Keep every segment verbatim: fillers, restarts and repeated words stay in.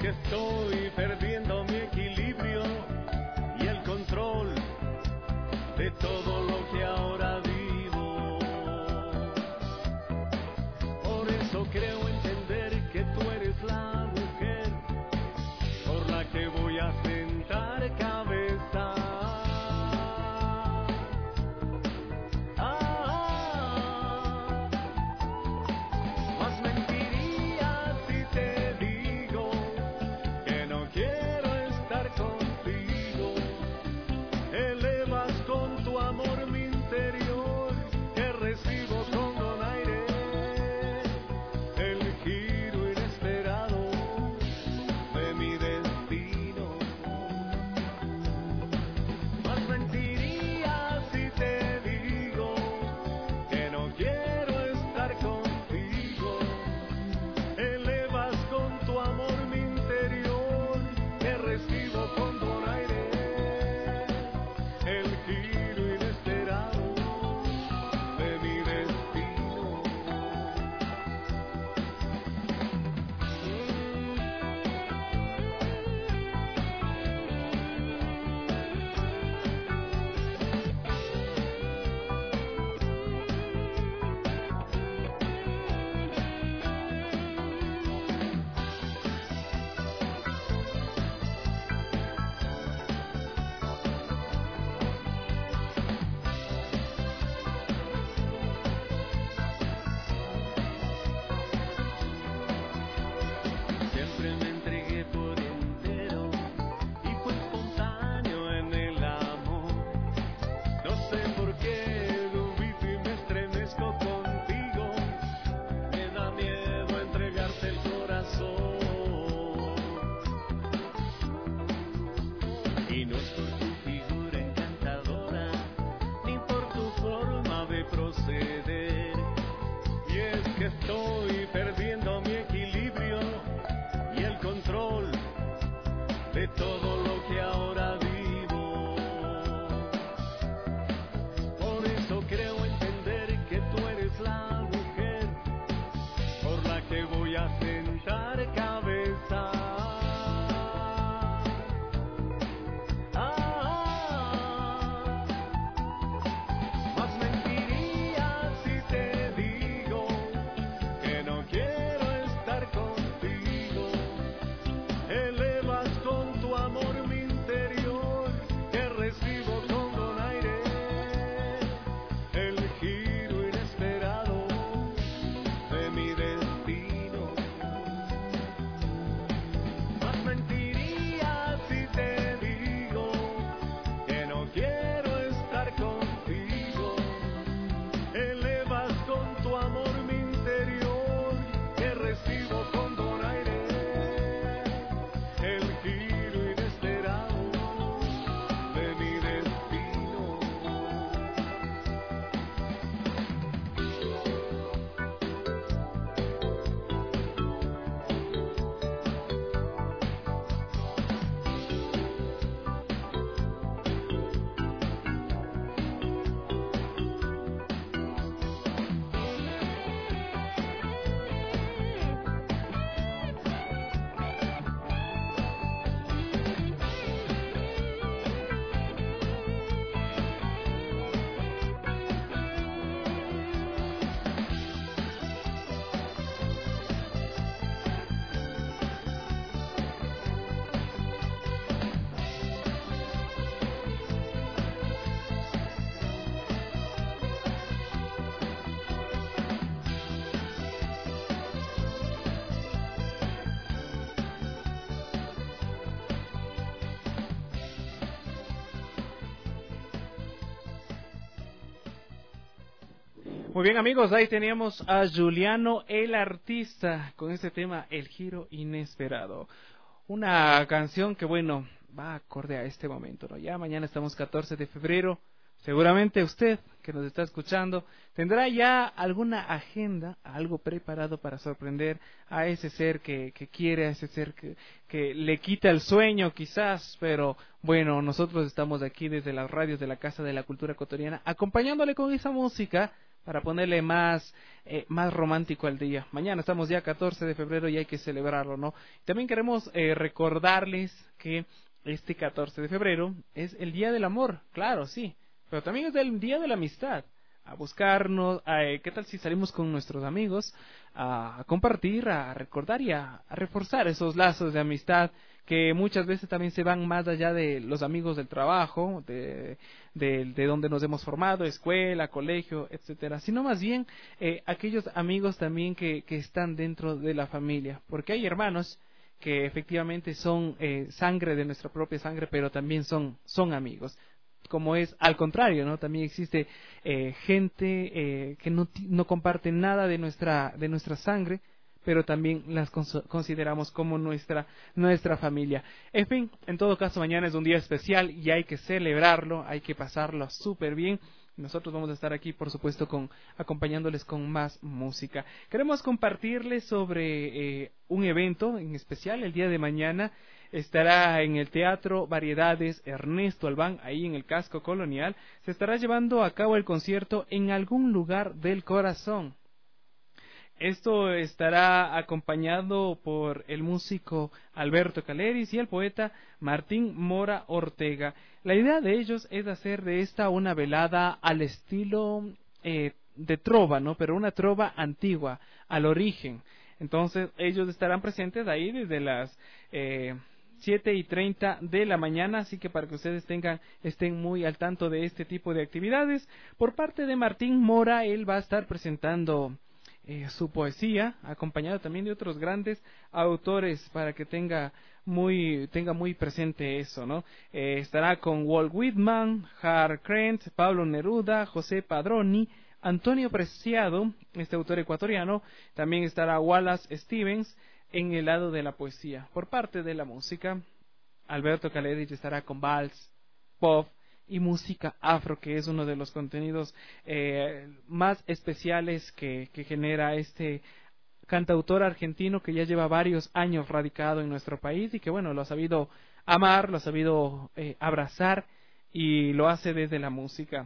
estoy perdiendo mi equilibrio y el control de todo lo que ahora vivo. Por eso creo entender que tú eres la mujer por la que voy a sentar cabeza. Estoy perdiendo mi equilibrio y el control de todo lo que ahora vivo. Por eso creo entender que tú eres la mujer por la que voy a sentar cabeza. Muy bien, amigos, ahí teníamos a Juliano el artista con este tema El giro inesperado, una canción que bueno va acorde a este momento, ¿no? Ya mañana estamos catorce de febrero, seguramente usted que nos está escuchando tendrá ya alguna agenda, algo preparado para sorprender a ese ser que, que quiere, a ese ser que, que le quita el sueño quizás, pero bueno, nosotros estamos aquí desde las radios de la Casa de la Cultura Ecuatoriana acompañándole con esa música para ponerle más, eh, más romántico al día. Mañana estamos ya catorce de febrero y hay que celebrarlo, ¿no? También queremos eh, recordarles que este catorce de febrero es el Día del Amor, claro, sí, pero también es el Día de la Amistad. A buscarnos, a, eh, ¿qué tal si salimos con nuestros amigos a, a compartir, a recordar y a, a reforzar esos lazos de amistad que muchas veces también se van más allá de los amigos del trabajo, de, de, de donde nos hemos formado, escuela, colegio, etcétera, sino más bien eh, aquellos amigos también que, que están dentro de la familia, porque hay hermanos que efectivamente son eh, sangre de nuestra propia sangre, pero también son, son amigos. Como es al contrario, ¿no? También existe eh, gente eh, que no, no comparte nada de nuestra, de nuestra sangre, pero también las cons- consideramos como nuestra, nuestra familia. En fin, en todo caso, mañana es un día especial y hay que celebrarlo, hay que pasarlo súper bien. Nosotros vamos a estar aquí, por supuesto, con, acompañándoles con más música. Queremos compartirles sobre eh, un evento en especial. El día de mañana estará en el Teatro Variedades Ernesto Albán, ahí en el Casco Colonial. Se estará llevando a cabo el concierto En algún lugar del corazón. Esto estará acompañado por el músico Alberto Caleris y el poeta Martín Mora Ortega. La idea de ellos es hacer de esta una velada al estilo eh, de trova, ¿no? Pero una trova antigua, al origen. Entonces ellos estarán presentes ahí desde las eh, siete y treinta de la mañana, así que para que ustedes tengan, estén muy al tanto de este tipo de actividades. Por parte de Martín Mora, él va a estar presentando Eh, su poesía, acompañado también de otros grandes autores para que tenga muy tenga muy presente eso, ¿no? Eh, estará con Walt Whitman, Hart Crent, Pablo Neruda, José Padroni, Antonio Preciado, este autor ecuatoriano, también estará Wallace Stevens en el lado de la poesía. Por parte de la música, Alberto Caleris estará con vals, pop y música afro, que es uno de los contenidos eh, más especiales que, que genera este cantautor argentino que ya lleva varios años radicado en nuestro país y que, bueno, lo ha sabido amar, lo ha sabido eh, abrazar y lo hace desde la música.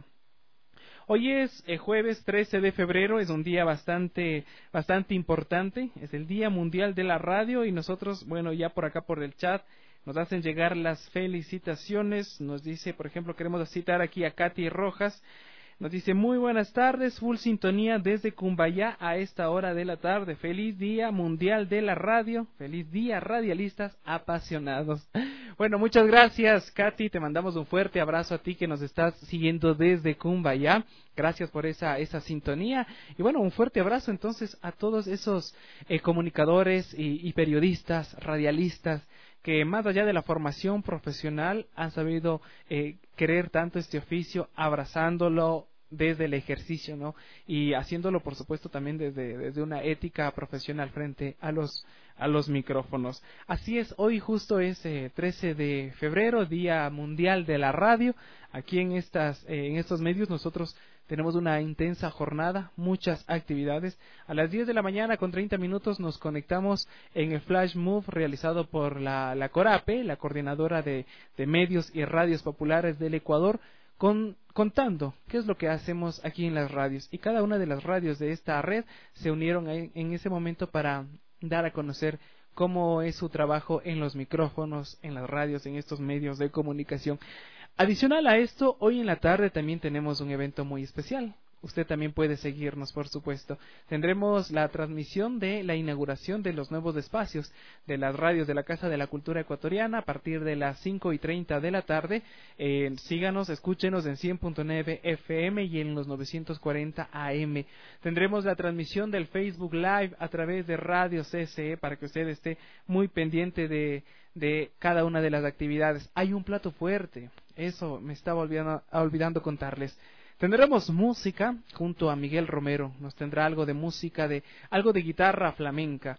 Hoy es eh, jueves trece de febrero, es un día bastante bastante importante, es el Día Mundial de la Radio y nosotros, bueno, ya por acá por el chat nos hacen llegar las felicitaciones. Nos dice, por ejemplo, queremos citar aquí a Katy Rojas. Nos dice, muy buenas tardes, full sintonía desde Cumbayá a esta hora de la tarde. Feliz Día Mundial de la Radio. Feliz día, radialistas apasionados. Bueno, muchas gracias, Katy. Te mandamos un fuerte abrazo a ti que nos estás siguiendo desde Cumbayá. Gracias por esa, esa sintonía. Y bueno, un fuerte abrazo entonces a todos esos eh, comunicadores y, y periodistas, radialistas, que más allá de la formación profesional han sabido eh, querer tanto este oficio, abrazándolo desde el ejercicio, ¿no? Y haciéndolo, por supuesto, también desde, desde una ética profesional frente a los a los micrófonos. Así es, hoy justo es eh, trece de febrero, Día Mundial de la Radio. Aquí en estas eh, en estos medios nosotros tenemos una intensa jornada, muchas actividades. A las diez de la mañana con treinta minutos nos conectamos en el Flash Move realizado por la, la CORAPE, la Coordinadora de, de Medios y Radios Populares del Ecuador, con, contando qué es lo que hacemos aquí en las radios. Y cada una de las radios de esta red se unieron en, en ese momento para dar a conocer cómo es su trabajo en los micrófonos, en las radios, en estos medios de comunicación. Adicional a esto, hoy en la tarde también tenemos un evento muy especial. Usted también puede seguirnos, por supuesto. Tendremos la transmisión de la inauguración de los nuevos espacios de las radios de la Casa de la Cultura Ecuatoriana a partir de las cinco y treinta de la tarde. Eh, síganos, escúchenos en cien punto nueve F M y en los novecientos cuarenta A M. Tendremos la transmisión del Facebook Live a través de Radio C S E para que usted esté muy pendiente de, de cada una de las actividades. Hay un plato fuerte, eso me estaba olvidando, olvidando contarles. Tendremos música junto a Miguel Romero, nos tendrá algo de música, de algo de guitarra flamenca.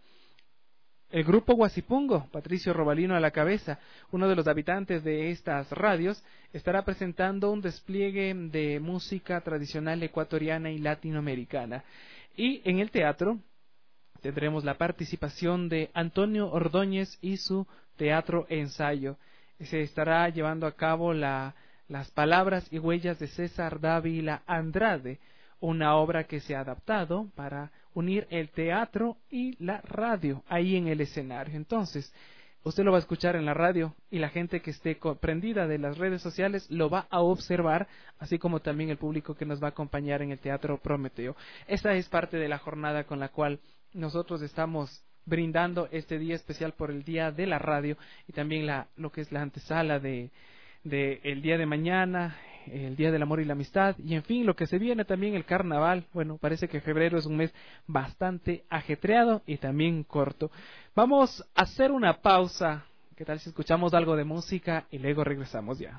El grupo Guasipungo, Patricio Robalino a la cabeza, uno de los habitantes de estas radios, estará presentando un despliegue de música tradicional ecuatoriana y latinoamericana. Y en el teatro tendremos la participación de Antonio Ordóñez y su teatro ensayo. Se estará llevando a cabo la... Las palabras y huellas de César Dávila Andrade, una obra que se ha adaptado para unir el teatro y la radio ahí en el escenario. Entonces, usted lo va a escuchar en la radio y la gente que esté prendida de las redes sociales lo va a observar, así como también el público que nos va a acompañar en el Teatro Prometeo. Esta es parte de la jornada con la cual nosotros estamos brindando este día especial por el Día de la Radio y también la, lo que es la antesala de, de el día de mañana, el Día del Amor y la Amistad, y en fin, lo que se viene también el Carnaval. Bueno, parece que febrero es un mes bastante ajetreado y también corto. Vamos a hacer una pausa. ¿Qué tal si escuchamos algo de música y luego regresamos ya?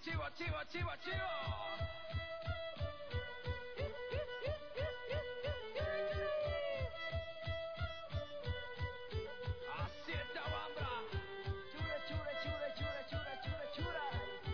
chivo, chivo, chivo, chivo. Así está, bambra. Chura, chura, chura, chura, chura, chura, chura.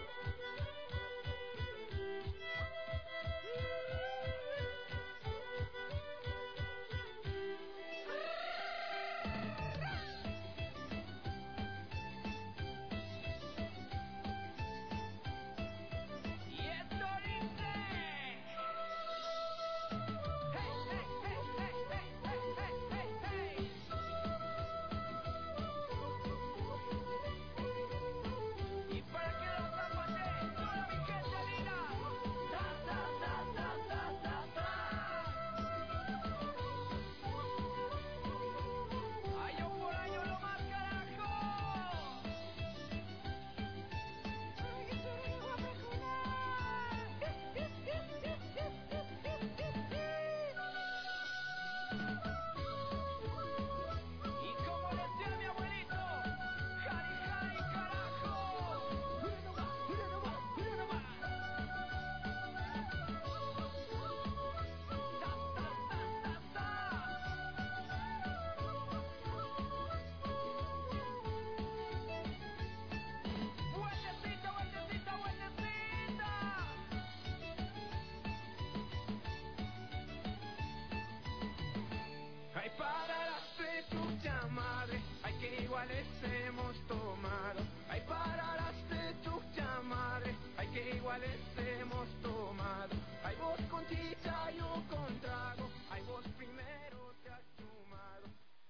Ay, pararaste tu madre, ay que iguales hemos tomado. Ay, pararaste tu madre, ay que iguales hemos tomado. Ay, vos con chicha, yo con trago. Ay, vos primero te has fumado.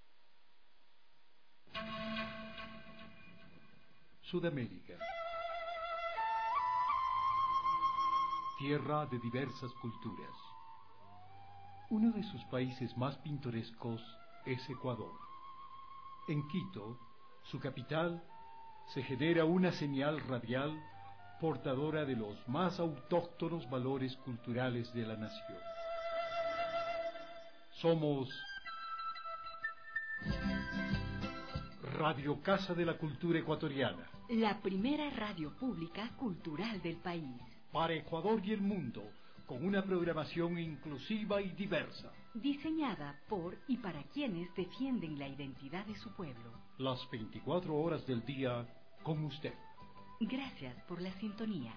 Sudamérica. Tierra de diversas culturas. Uno de sus países más pintorescos es Ecuador. En Quito, su capital, se genera una señal radial portadora de los más autóctonos valores culturales de la nación. Somos Radio Casa de la Cultura Ecuatoriana, la primera radio pública cultural del país. Para Ecuador y el mundo, con una programación inclusiva y diversa. Diseñada por y para quienes defienden la identidad de su pueblo. Las veinticuatro horas del día con usted. Gracias por la sintonía.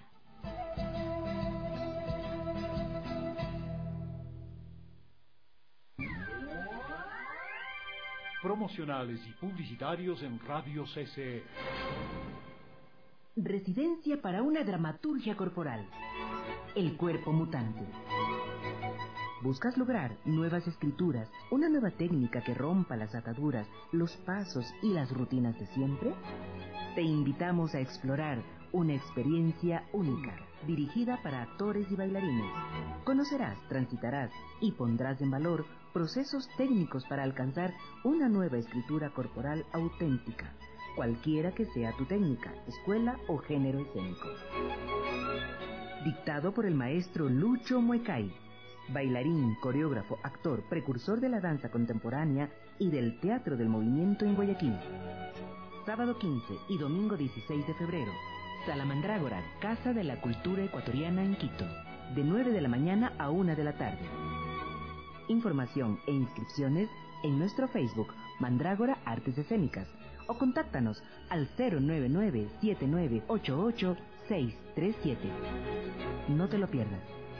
Promocionales y publicitarios en Radio C C E. Residencia para una dramaturgia corporal. El cuerpo mutante. ¿Buscas lograr nuevas escrituras, una nueva técnica que rompa las ataduras, los pasos y las rutinas de siempre? Te invitamos a explorar una experiencia única, dirigida para actores y bailarines. Conocerás, transitarás y pondrás en valor procesos técnicos para alcanzar una nueva escritura corporal auténtica, cualquiera que sea tu técnica, escuela o género escénico. Dictado por el maestro Lucho Muecay, bailarín, coreógrafo, actor, precursor de la danza contemporánea y del teatro del movimiento en Guayaquil. Sábado quince y domingo dieciséis de febrero, Sala Mandrágora, Casa de la Cultura Ecuatoriana en Quito, de nueve de la mañana a una de la tarde. Información e inscripciones en nuestro Facebook, Mandrágora Artes Escénicas, o contáctanos al cero nueve nueve siete nueve ocho ocho seis tres siete. No te lo pierdas.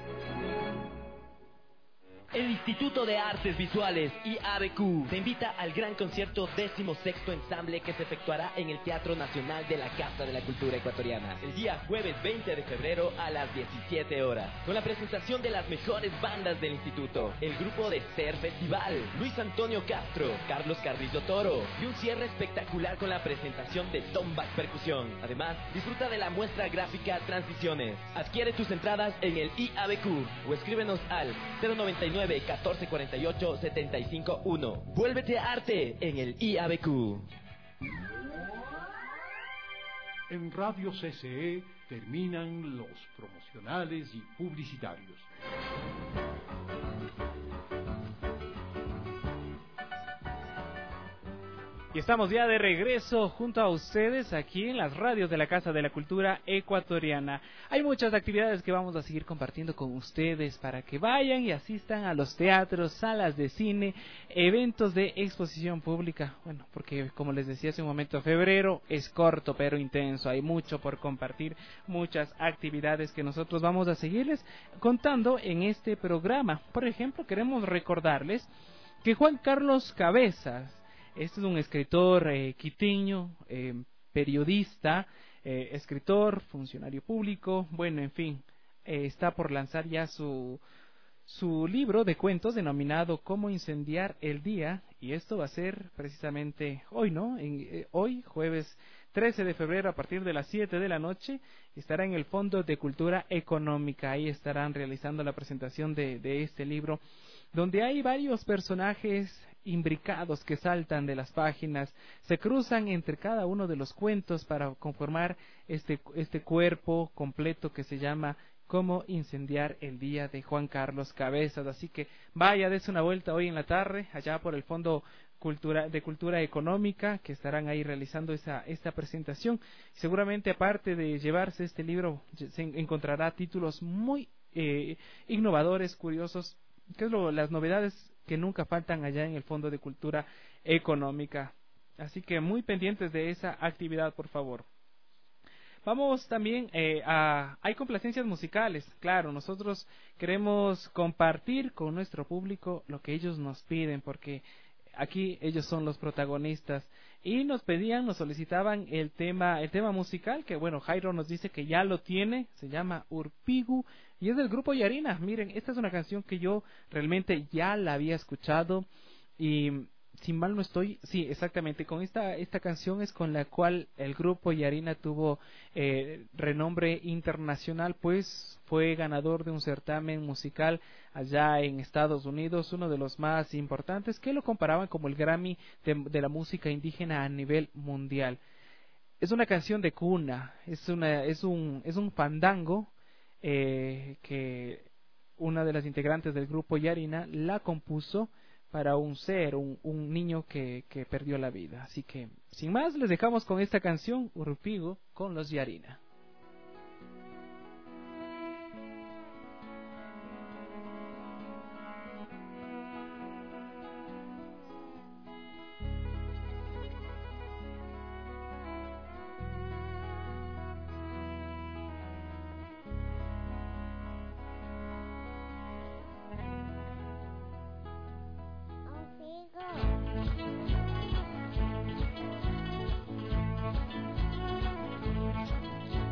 El Instituto de Artes Visuales I A B Q te invita al gran concierto décimo sexto ensamble que se efectuará en el Teatro Nacional de la Casa de la Cultura Ecuatoriana el día jueves veinte de febrero a las diecisiete horas, con la presentación de las mejores bandas del instituto, el grupo de Ser Festival, Luis Antonio Castro, Carlos Carrillo Toro y un cierre espectacular con la presentación de Tombac Percusión. Además, disfruta de la muestra gráfica Transiciones. Adquiere tus entradas en el I A B Q o escríbenos al cero noventa y nueve catorce cuarenta y ocho setenta y cinco uno. Vuélvete a arte en el I A B Q. En Radio C C E terminan los promocionales y publicitarios. Y estamos ya de regreso junto a ustedes aquí en las radios de la Casa de la Cultura Ecuatoriana. Hay muchas actividades que vamos a seguir compartiendo con ustedes para que vayan y asistan a los teatros, salas de cine, eventos de exposición pública. Bueno, porque como les decía hace un momento, febrero es corto pero intenso. Hay mucho por compartir, muchas actividades que nosotros vamos a seguirles contando en este programa. Por ejemplo, queremos recordarles que Juan Carlos Cabezas, este es un escritor eh, quiteño, eh, periodista, eh, escritor, funcionario público, bueno, en fin, eh, está por lanzar ya su, su libro de cuentos denominado Cómo incendiar el día, y esto va a ser precisamente hoy, ¿no? En, eh, hoy, jueves trece de febrero, a partir de las siete de la noche, estará en el Fondo de Cultura Económica. Ahí estarán realizando la presentación de, de este libro, donde hay varios personajes imbricados que saltan de las páginas, se cruzan entre cada uno de los cuentos para conformar este, este cuerpo completo que se llama Cómo incendiar el día, de Juan Carlos Cabezas. Así que vaya, des una vuelta hoy en la tarde, allá por el Fondo Cultura, de Cultura Económica, que estarán ahí realizando esa, esta presentación. Seguramente, aparte de llevarse este libro, se encontrará títulos muy eh, innovadores, curiosos, que es lo, las novedades que nunca faltan allá en el Fondo de Cultura Económica. Así que muy pendientes de esa actividad, por favor. Vamos también eh, a... Hay complacencias musicales, claro, nosotros queremos compartir con nuestro público lo que ellos nos piden, porque aquí ellos son los protagonistas, y nos pedían, nos solicitaban el tema, el tema musical, que bueno, Jairo nos dice que ya lo tiene, se llama Urpigu, y es del grupo Yarina. Miren, esta es una canción que yo realmente ya la había escuchado, y si mal no estoy, sí, exactamente, con esta esta canción es con la cual el grupo Yarina tuvo eh, renombre internacional, pues fue ganador de un certamen musical allá en Estados Unidos, uno de los más importantes, que lo comparaban como el Grammy de, de la música indígena a nivel mundial. Es una canción de cuna, es una es un es un fandango eh, que una de las integrantes del grupo Yarina la compuso para un ser, un, un niño que, que perdió la vida. Así que, sin más, les dejamos con esta canción, Urpigo, con los Yarina. Go.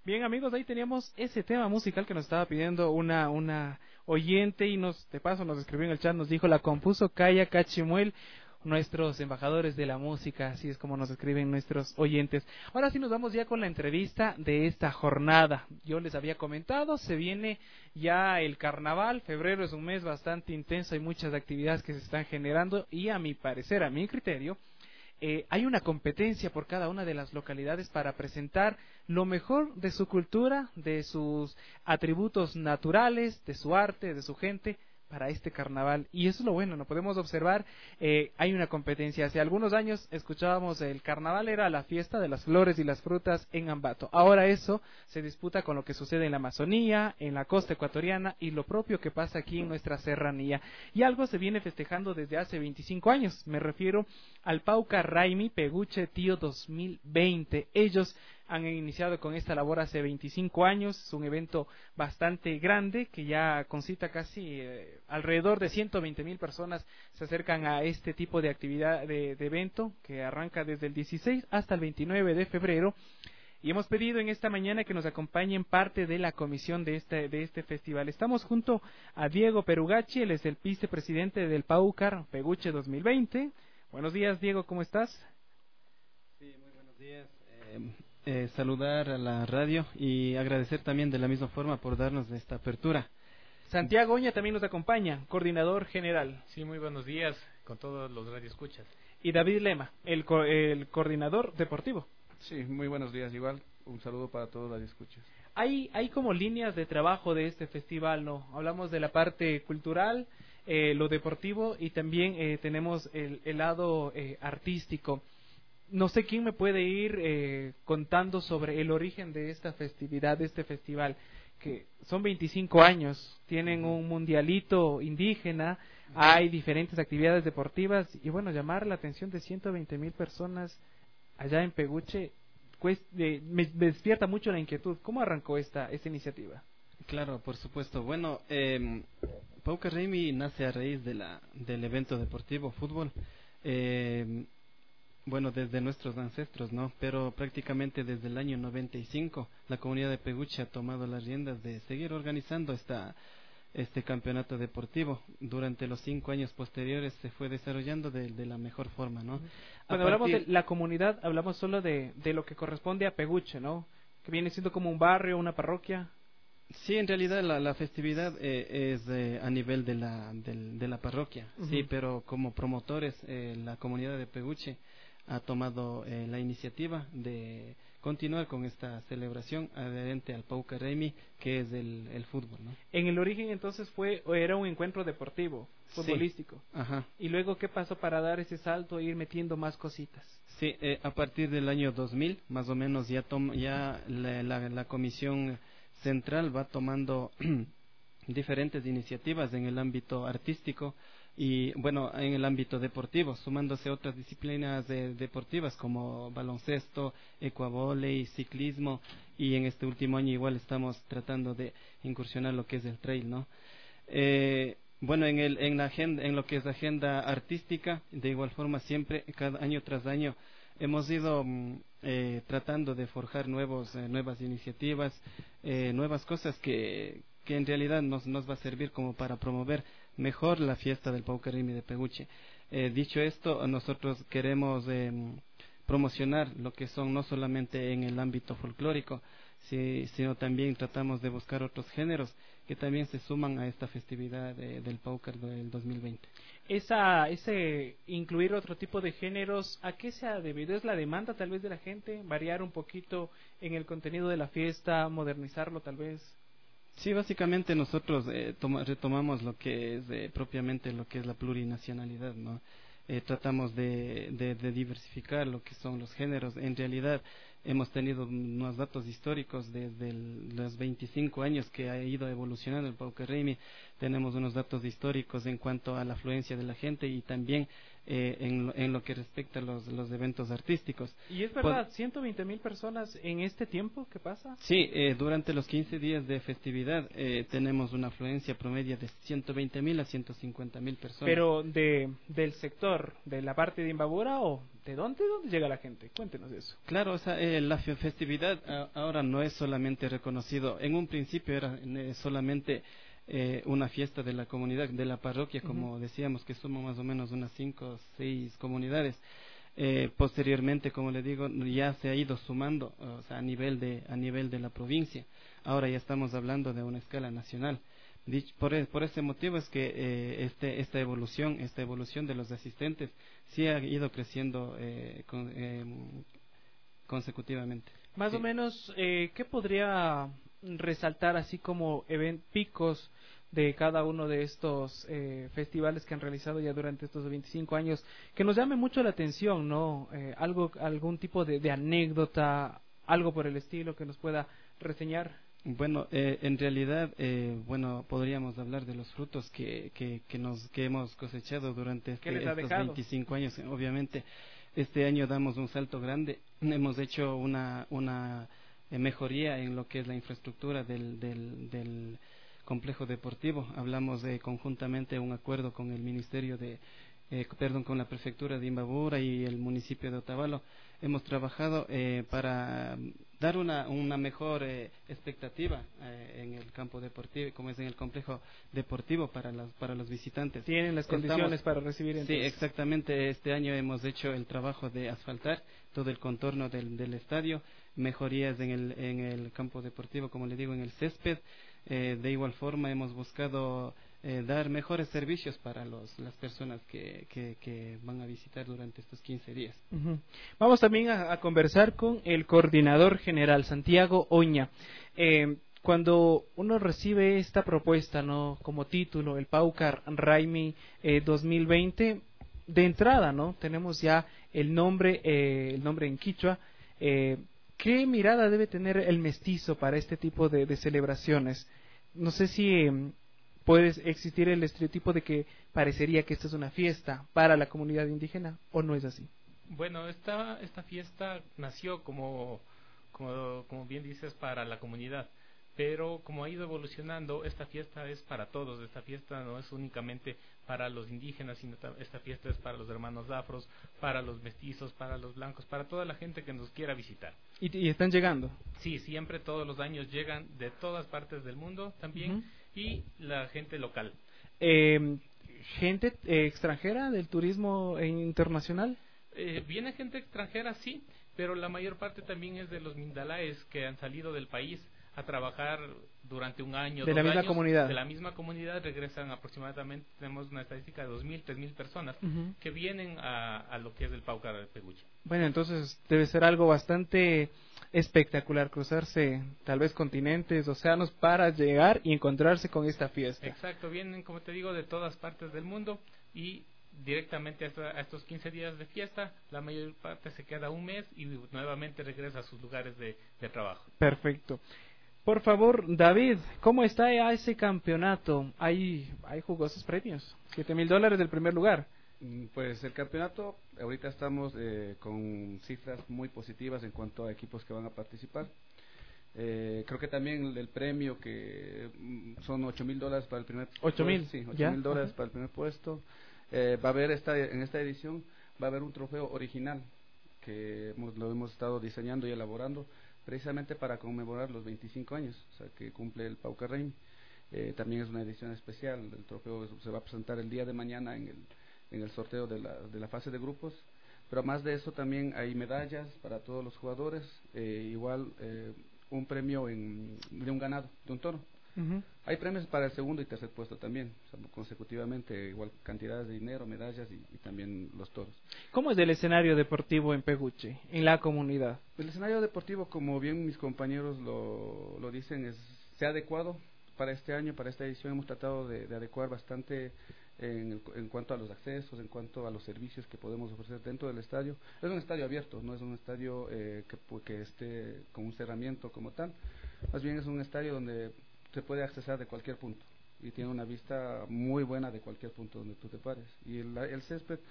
Bien, amigos, ahí teníamos ese tema musical que nos estaba pidiendo una una oyente y nos de paso nos escribió en el chat, nos dijo la compuso Kaya Cachimuel, nuestros embajadores de la música, así es como nos escriben nuestros oyentes. Ahora sí nos vamos ya con la entrevista de esta jornada. Yo les había comentado, se viene ya el carnaval, febrero es un mes bastante intenso, hay muchas actividades que se están generando y a mi parecer, a mi criterio, Eh, hay una competencia por cada una de las localidades para presentar lo mejor de su cultura, de sus atributos naturales, de su arte, de su gente para este carnaval. Y eso es lo bueno, no podemos observar, eh, hay una competencia. Hace algunos años escuchábamos el carnaval era la fiesta de las flores y las frutas en Ambato. Ahora eso se disputa con lo que sucede en la Amazonía, en la costa ecuatoriana y lo propio que pasa aquí en nuestra serranía. Y algo se viene festejando desde hace veinticinco años. Me refiero al Pauca Raimi Peguche Tío dos mil veinte. Ellos han iniciado con esta labor hace veinticinco años, es un evento bastante grande que ya concita casi eh, alrededor de ciento veinte mil personas se acercan a este tipo de actividad de, de evento que arranca desde el dieciséis hasta el veintinueve de febrero y hemos pedido en esta mañana que nos acompañen parte de la comisión de este, de este festival. Estamos junto a Diego Perugachi, él es el vicepresidente del Paucar Peguche dos mil veinte. Buenos días, Diego, ¿cómo estás? Sí, muy buenos días. Eh, Eh, saludar a la radio y agradecer también de la misma forma por darnos esta apertura. Santiago Oña también nos acompaña, coordinador general. Sí, muy buenos días con todos los radioescuchas. Y David Lema, el, co el coordinador deportivo. Sí, muy buenos días, igual un saludo para todos los radioescuchas. Hay, hay como líneas de trabajo de este festival, ¿no? Hablamos de la parte cultural, eh, lo deportivo y también eh, tenemos el, el lado eh, artístico. No sé quién me puede ir eh, contando sobre el origen de esta festividad, de este festival, que son veinticinco años, tienen un mundialito indígena, hay diferentes actividades deportivas y bueno, llamar la atención de ciento veinte mil personas allá en Peguche pues, eh, me, me despierta mucho la inquietud. ¿Cómo arrancó esta, esta iniciativa? Claro, por supuesto. Bueno, eh, Pauca Raimi nace a raíz de la, del evento deportivo fútbol. Eh, Bueno, desde nuestros ancestros, ¿no? Pero prácticamente desde el año noventa y cinco la comunidad de Peguche ha tomado las riendas de seguir organizando esta, este campeonato deportivo. Durante los cinco años posteriores se fue desarrollando de, de la mejor forma, ¿no? Cuando hablamos de la comunidad, hablamos solo de, de lo que corresponde a Peguche, ¿no? Que viene siendo como un barrio, una parroquia. Sí, en realidad la, la festividad eh, es eh, a nivel de la, de, de la parroquia, uh-huh. Sí, pero como promotores eh, la comunidad de Peguche ha tomado eh, la iniciativa de continuar con esta celebración adherente al Pauca Raimi, que es el, el fútbol, ¿no? En el origen entonces fue era un encuentro deportivo, futbolístico. Sí. Ajá. Y luego, ¿qué pasó para dar ese salto e ir metiendo más cositas? Sí, eh, a partir del año dos mil, más o menos, ya, tom ya la, la, la comisión central va tomando diferentes iniciativas en el ámbito artístico, y bueno, en el ámbito deportivo, sumándose otras disciplinas de, deportivas como baloncesto, ecuavóley, ciclismo, y en este último año igual estamos tratando de incursionar lo que es el trail, ¿no? Eh, bueno, en, el, en, la agenda, en lo que es la agenda artística, de igual forma siempre, cada año tras año, hemos ido eh, tratando de forjar nuevos, eh, nuevas iniciativas, eh, nuevas cosas que, que en realidad nos, nos va a servir como para promover mejor la fiesta del Pauca Raimi de Peguche. Eh, dicho esto, nosotros queremos eh, promocionar lo que son no solamente en el ámbito folclórico, si, sino también tratamos de buscar otros géneros que también se suman a esta festividad de, del Paucar del dos mil veinte. Esa, ese incluir otro tipo de géneros, ¿a qué se ha debido? ¿Es la demanda tal vez de la gente? ¿Variar un poquito en el contenido de la fiesta? ¿Modernizarlo tal vez? Sí, básicamente nosotros eh, toma, retomamos lo que es eh, propiamente lo que es la plurinacionalidad, ¿no? Eh, tratamos de, de, de diversificar lo que son los géneros. En realidad hemos tenido unos datos históricos desde el, los veinticinco años que ha ido evolucionando el Pauca Raimi. Tenemos unos datos históricos en cuanto a la afluencia de la gente y también eh, en, en lo que respecta a los, los eventos artísticos. ¿Y es verdad, ciento veinte mil personas en este tiempo? ¿Qué pasa? Sí, eh, durante los quince días de festividad eh, tenemos una afluencia promedio de ciento veinte mil a ciento cincuenta mil personas. ¿Pero de del sector, de la parte de Imbabura o de dónde, de dónde llega la gente? Cuéntenos eso. Claro, o sea, eh, la fe- festividad a, ahora no es solamente reconocido. En un principio era eh, solamente eh, una fiesta de la comunidad, de la parroquia, como uh-huh. decíamos, que somos más o menos unas cinco o seis comunidades. Eh, posteriormente, como le digo, ya se ha ido sumando, o sea, a nivel de a nivel de la provincia. Ahora ya estamos hablando de una escala nacional. Dich, por, por ese motivo es que eh, este esta evolución esta evolución de los asistentes sí ha ido creciendo eh, con, eh, consecutivamente. Más sí. o menos, eh, ¿qué podría resaltar así como event picos de cada uno de estos eh, festivales que han realizado ya durante estos veinticinco años, que nos llame mucho la atención, ¿no? Eh, algo, algún tipo de, de anécdota, algo por el estilo que nos pueda reseñar. Bueno, eh, en realidad, eh, bueno, podríamos hablar de los frutos que que, que nos que hemos cosechado durante este, estos dejado? veinticinco años. Obviamente, este año damos un salto grande. Hemos hecho una una eh, mejoría en lo que es la infraestructura del del, del complejo deportivo. Hablamos de conjuntamente un acuerdo con el Ministerio de, eh, perdón, con la Prefectura de Imbabura y el municipio de Otavalo. Hemos trabajado eh, para dar una, una mejor eh, expectativa eh, en el campo deportivo, como es en el complejo deportivo para los, para los visitantes. Tienen las condiciones Estamos, para recibir entonces. Sí, exactamente. Este año hemos hecho el trabajo de asfaltar todo el contorno del, del estadio, mejorías en el, en el campo deportivo, como le digo, en el césped. Eh, de igual forma hemos buscado eh, dar mejores servicios para los, las personas que, que, que van a visitar durante estos quince días. Uh-huh. Vamos también a, a conversar con el coordinador general, Santiago Oña. Eh, cuando uno recibe esta propuesta, ¿no?, como título, el Paucar Raimi eh, dos mil veinte, de entrada, ¿no?, tenemos ya el nombre, eh, el nombre en quichua. Eh, ¿Qué mirada debe tener el mestizo para este tipo de, de celebraciones? No sé si eh, puede existir el estereotipo de que parecería que esta es una fiesta para la comunidad indígena, ¿o no es así? Bueno, esta esta fiesta nació como como como bien dices para la comunidad, pero como ha ido evolucionando, esta fiesta es para todos. Esta fiesta no es únicamente para los indígenas, sino esta fiesta es para los hermanos afros, para los mestizos, para los blancos, para toda la gente que nos quiera visitar. ¿Y, y están llegando? Sí, siempre todos los años llegan de todas partes del mundo también, uh-huh. y la gente local. Eh, ¿Gente eh, extranjera del turismo internacional? Eh, viene gente extranjera, sí, pero la mayor parte también es de los mindalaes que han salido del país a trabajar durante un año, de dos la misma años, comunidad. De la misma comunidad regresan aproximadamente, tenemos una estadística de dos mil, tres mil personas uh-huh. que vienen a, a lo que es el Paucar de Peguche. Bueno, entonces debe ser algo bastante espectacular cruzarse tal vez continentes, océanos para llegar y encontrarse con esta fiesta. Exacto, vienen, como te digo, de todas partes del mundo y directamente a, esta, a estos quince días de fiesta, la mayor parte se queda un mes y nuevamente regresa a sus lugares de, de trabajo. Perfecto. Por favor, David, ¿cómo está ya ese campeonato? Hay, hay jugosos premios, siete mil dólares del primer lugar. Pues el campeonato, ahorita estamos eh, con cifras muy positivas en cuanto a equipos que van a participar. Eh, creo que también el, el premio que mm, son ocho mil dólares para el primer puesto. ¿Ocho mil? Sí, ocho mil dólares para el primer puesto. Eh, va a haber esta, en esta edición, va a haber un trofeo original que hemos, lo hemos estado diseñando y elaborando precisamente para conmemorar los veinticinco años, o sea, que cumple el Paucar Raimi. Eh, también es una edición especial. El trofeo se va a presentar el día de mañana en el, en el sorteo de la, de la fase de grupos, pero más de eso también hay medallas para todos los jugadores, eh, igual eh, un premio en, de un ganado, de un toro. Uh-huh. Hay premios para el segundo y tercer puesto también, o sea, consecutivamente, igual cantidades de dinero, medallas y, y también los toros. ¿Cómo es el escenario deportivo en Peguche, en la comunidad? El escenario deportivo, como bien mis compañeros lo, lo dicen, es se ha adecuado para este año, para esta edición. Hemos tratado de, de adecuar bastante en, en cuanto a los accesos, en cuanto a los servicios que podemos ofrecer dentro del estadio. Es un estadio abierto, no es un estadio eh, que, que esté con un cerramiento como tal, más bien es un estadio donde se puede accesar de cualquier punto y tiene una vista muy buena de cualquier punto donde tú te pares. Y el, el césped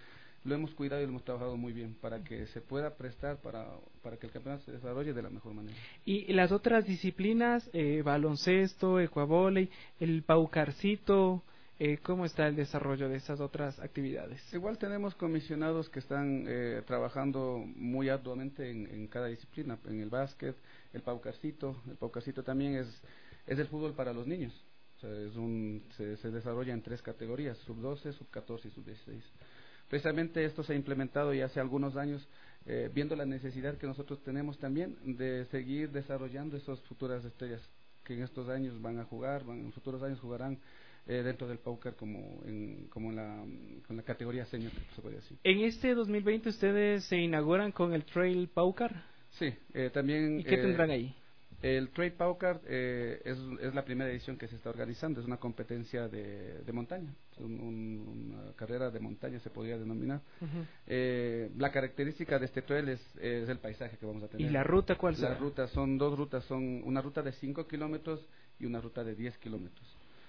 lo hemos cuidado y lo hemos trabajado muy bien para que se pueda prestar para, para que el campeonato se desarrolle de la mejor manera. Y las otras disciplinas, eh, baloncesto, ecuavóley, el paucarcito, eh, ¿cómo está el desarrollo de esas otras actividades? Igual tenemos comisionados que están eh, trabajando muy arduamente en, en cada disciplina, en el básquet, el paucarcito, el paucarcito también es, es el fútbol para los niños. O sea, es un, se, se desarrolla en tres categorías, sub doce, sub catorce y sub dieciséis. Precisamente esto se ha implementado ya hace algunos años, eh, viendo la necesidad que nosotros tenemos también de seguir desarrollando esas futuras estrellas que en estos años van a jugar, van, en futuros años jugarán eh, dentro del Paucar como en, como en la, con la categoría senior, se podría decir. En este dos mil veinte ustedes se inauguran con el Trail Paucar. Sí, eh, también. ¿Y qué eh, tendrán ahí? El Trail Paucar eh, es, es la primera edición que se está organizando, es una competencia de, de montaña, un, un, una carrera de montaña se podría denominar. Uh-huh. eh, la característica de este trail es, es el paisaje que vamos a tener. ¿Y la ruta cuál será? Las rutas son dos rutas, son una ruta de cinco kilómetros y una ruta de diez kilómetros.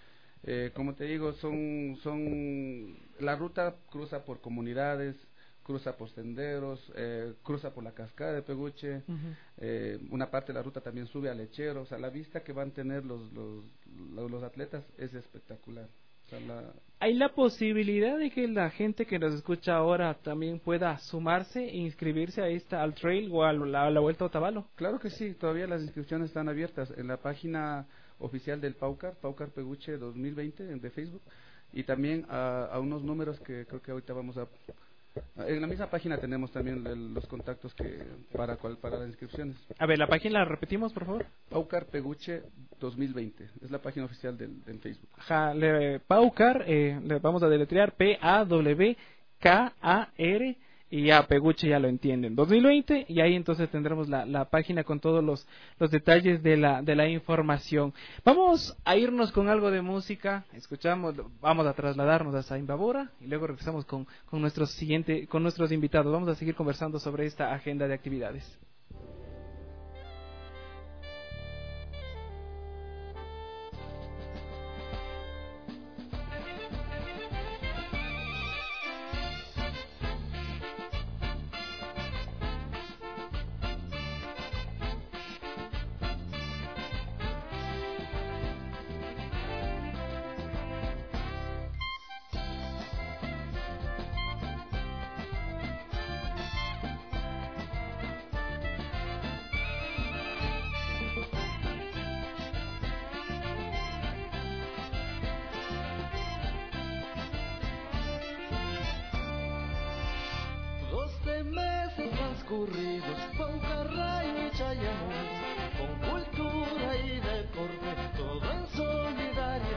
Eh, como te digo, son, son la ruta cruza por comunidades, cruza por senderos, eh, cruza por la cascada de Peguche, uh-huh. eh, una parte de la ruta también sube a Lechero, o sea, la vista que van a tener los, los, los, los atletas es espectacular. O sea, la... ¿Hay la posibilidad de que la gente que nos escucha ahora también pueda sumarse e inscribirse a esta, al trail o a la, a la Vuelta a Otavalo? Claro que sí, todavía las inscripciones están abiertas en la página oficial del Paucar, Paucar Peguche dos mil veinte de Facebook, y también a, a unos números que creo que ahorita vamos a... En la misma página tenemos también el, los contactos que para cual, para las inscripciones. A ver, la página la repetimos, por favor. Paucar Peguche dos mil veinte, es la página oficial del, del Facebook. Ja, le, Paucar, eh, le vamos a deletrear P A W K A R y ya Peguche ya lo entienden. dos mil veinte y ahí entonces tendremos la, la página con todos los, los detalles de la, de la información. Vamos a irnos con algo de música, escuchamos, vamos a trasladarnos hasta Imbabura y luego regresamos con, con, nuestro siguiente, con nuestros invitados. Vamos a seguir conversando sobre esta agenda de actividades. Transcurridos, Paucarray y Chayamón, con cultura y deporte, todo en solidaridad.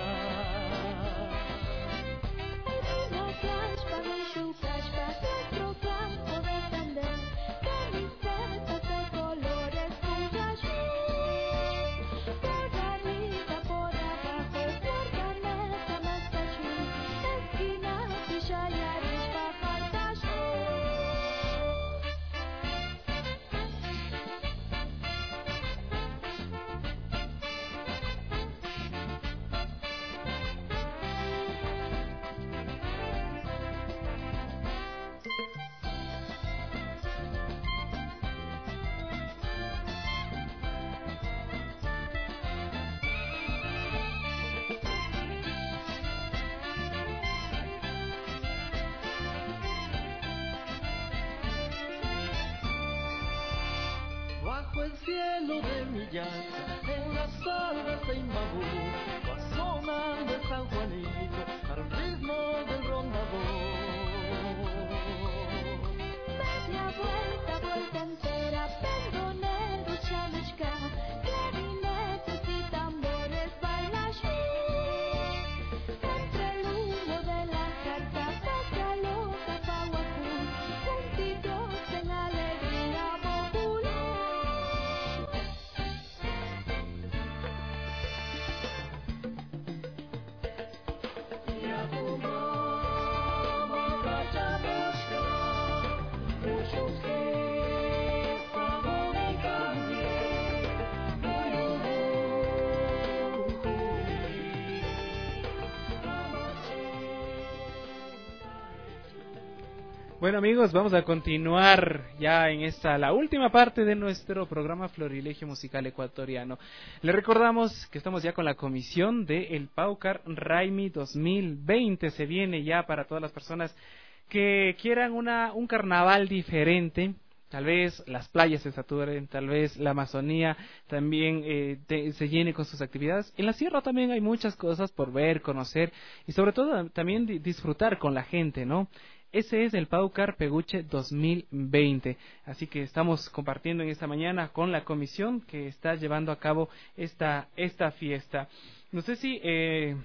Bajo el cielo de mi llanta, en las tardes de Imbabú, va sonando el San Juanito al ritmo del rondador. Media vuelta, vuelta entera, pendonero, chamisca, clarinetes y tambores bailan entre el humo de la carta, pasa loca, Pahuacú, juntitos en alegría popular. Bueno amigos, vamos a continuar ya en esta, la última parte de nuestro programa Florilegio Musical Ecuatoriano. Les recordamos que estamos ya con la comisión de el Paucar Raimi dos mil veinte. Se viene ya para todas las personas que quieran una un carnaval diferente. Tal vez las playas se saturen, tal vez la Amazonía también eh, te, se llene con sus actividades. En la sierra también hay muchas cosas por ver, conocer y sobre todo también di- disfrutar con la gente, ¿no? Ese es el Paucar Peguche dos mil veinte. Así que estamos compartiendo en esta mañana con la comisión que está llevando a cabo esta, esta fiesta. No sé si eh,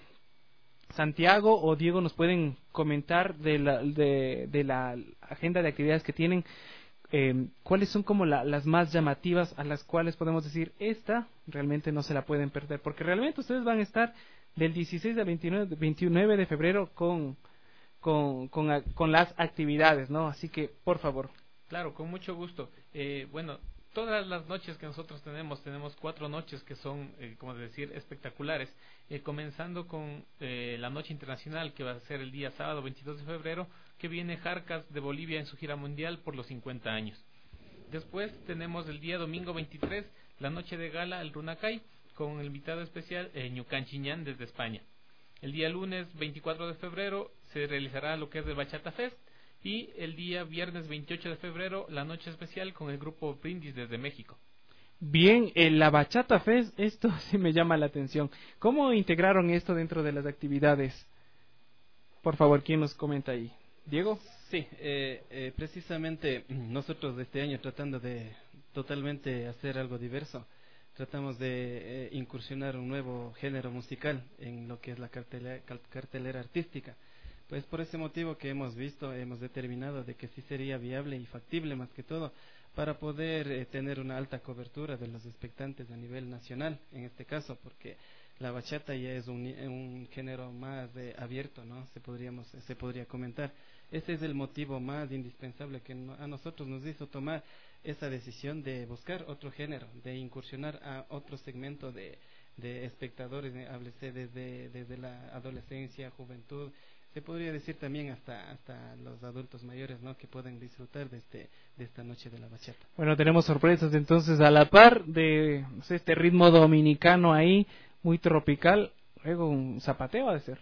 Santiago o Diego nos pueden comentar de la, de, de la agenda de actividades que tienen. Eh, ¿Cuáles son como la, las más llamativas a las cuales podemos decir esta realmente no se la pueden perder? Porque realmente ustedes van a estar del dieciséis al veintinueve, veintinueve de febrero con... Con, con, con las actividades, ¿no? Así que, por favor. Claro, con mucho gusto. Eh, bueno, todas las noches que nosotros tenemos, tenemos cuatro noches que son, eh, como decir, espectaculares. Eh, comenzando con eh, la Noche Internacional, que va a ser el día sábado veintidós de febrero, que viene Jarcas de Bolivia en su gira mundial por los cincuenta años. Después tenemos el día domingo veintitrés, la Noche de Gala, el Runacay, con el invitado especial, eh, Ñucan Chiñán, desde España. El día lunes veinticuatro de febrero se realizará lo que es el Bachata Fest y el día viernes veintiocho de febrero la noche especial con el grupo Brindis desde México. Bien, en la Bachata Fest, esto sí me llama la atención. ¿Cómo integraron esto dentro de las actividades? Por favor, ¿quién nos comenta ahí? ¿Diego? Sí, eh, eh, precisamente nosotros este año tratando de totalmente hacer algo diverso. Tratamos de eh, incursionar un nuevo género musical en lo que es la cartelera, cartelera artística. Pues por ese motivo que hemos visto, hemos determinado de que sí sería viable y factible más que todo para poder eh, tener una alta cobertura de los expectantes a nivel nacional, en este caso, porque la bachata ya es un, un género más eh, abierto, ¿no? Se podríamos, se podría comentar. Ese es el motivo más indispensable que no, a nosotros nos hizo tomar esa decisión de buscar otro género, de incursionar a otro segmento de, de espectadores, háblese desde, desde la adolescencia, juventud, se podría decir también hasta hasta los adultos mayores, ¿no? Que pueden disfrutar de este de esta noche de la bachata. Bueno, tenemos sorpresas entonces a la par de no sé, este ritmo dominicano ahí, muy tropical. Luego un zapateo ha de ser.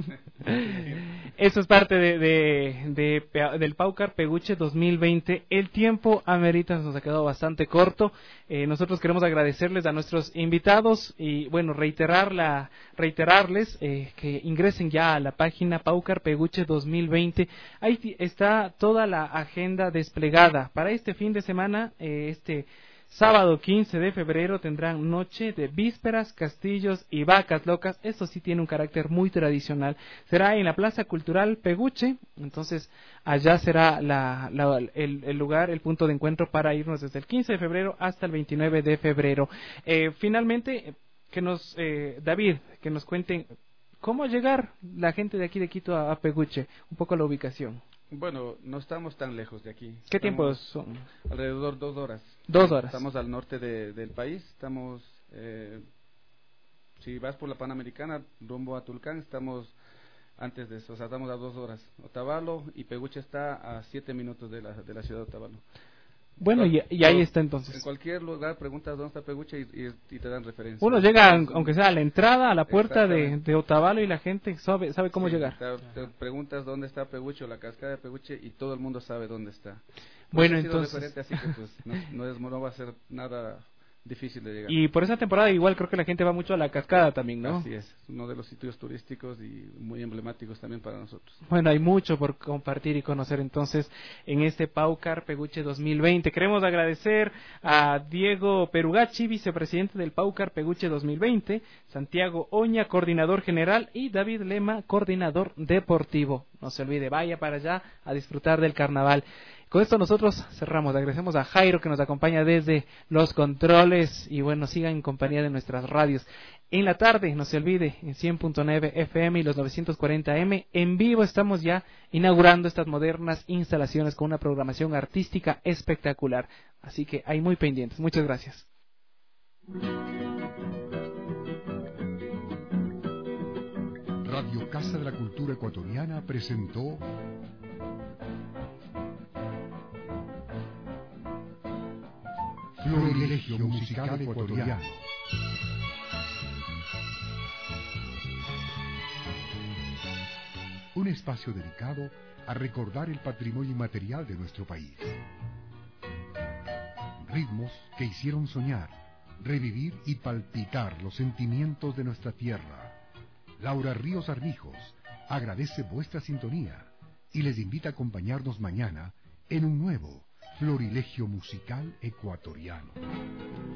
Eso es parte de, de, de del Paucar Peguche dos mil veinte. El tiempo amerita, nos ha quedado bastante corto. Eh, nosotros queremos agradecerles a nuestros invitados y bueno reiterar la, reiterarles eh, que ingresen ya a la página Paucar Peguche dos mil veinte. Ahí está toda la agenda desplegada para este fin de semana. Eh, este Sábado quince de febrero tendrán noche de vísperas, castillos y vacas locas. Esto sí tiene un carácter muy tradicional. Será en la Plaza Cultural Peguche. Entonces allá será la, la, el, el lugar, el punto de encuentro para irnos desde el quince de febrero hasta el veintinueve de febrero. Eh, finalmente, que nos eh, David, que nos cuenten cómo llegar la gente de aquí de Quito a, a Peguche. Un poco la ubicación. Bueno, no estamos tan lejos de aquí. ¿Qué estamos tiempos son? Alrededor dos horas. Dos horas. Estamos al norte de, del país. Estamos, eh, si vas por la Panamericana, rumbo a Tulcán, estamos antes de eso. O sea, estamos a dos horas. Otavalo y Peguche está a siete minutos de la, de la ciudad de Otavalo. Bueno, y, y ahí está entonces. En cualquier lugar preguntas dónde está Peguche y, y, y te dan referencia. Uno llega, aunque sea a la entrada, a la puerta de, de Otavalo y la gente sabe, sabe cómo sí, llegar. Te, te preguntas dónde está Peguche o la cascada de Peguche y todo el mundo sabe dónde está. Pues bueno, ha sido entonces. referente, así que pues no, no, es, no va a ser nada difícil de llegar. Y por esa temporada igual creo que la gente va mucho a la cascada también, ¿no? Así es, uno de los sitios turísticos y muy emblemáticos también para nosotros. Bueno, hay mucho por compartir y conocer entonces en este Paucar Peguche dos mil veinte. Queremos agradecer a Diego Perugachi, vicepresidente del Paucar Peguche dos mil veinte, Santiago Oña, coordinador general, y David Lema, coordinador deportivo. No se olvide, vaya para allá a disfrutar del carnaval. Con esto nosotros cerramos. Agradecemos a Jairo que nos acompaña desde los controles y bueno, sigan en compañía de nuestras radios. En la tarde, no se olvide, en cien punto nueve F M y los novecientos cuarenta M, en vivo estamos ya inaugurando estas modernas instalaciones con una programación artística espectacular. Así que hay muy pendientes. Muchas gracias. Radio Casa de la Cultura Ecuatoriana presentó Florilegio Musical Ecuatoriano. Un espacio dedicado a recordar el patrimonio inmaterial de nuestro país. Ritmos que hicieron soñar, revivir y palpitar los sentimientos de nuestra tierra. Laura Ríos Armijos agradece vuestra sintonía y les invita a acompañarnos mañana en un nuevo Florilegio Musical Ecuatoriano.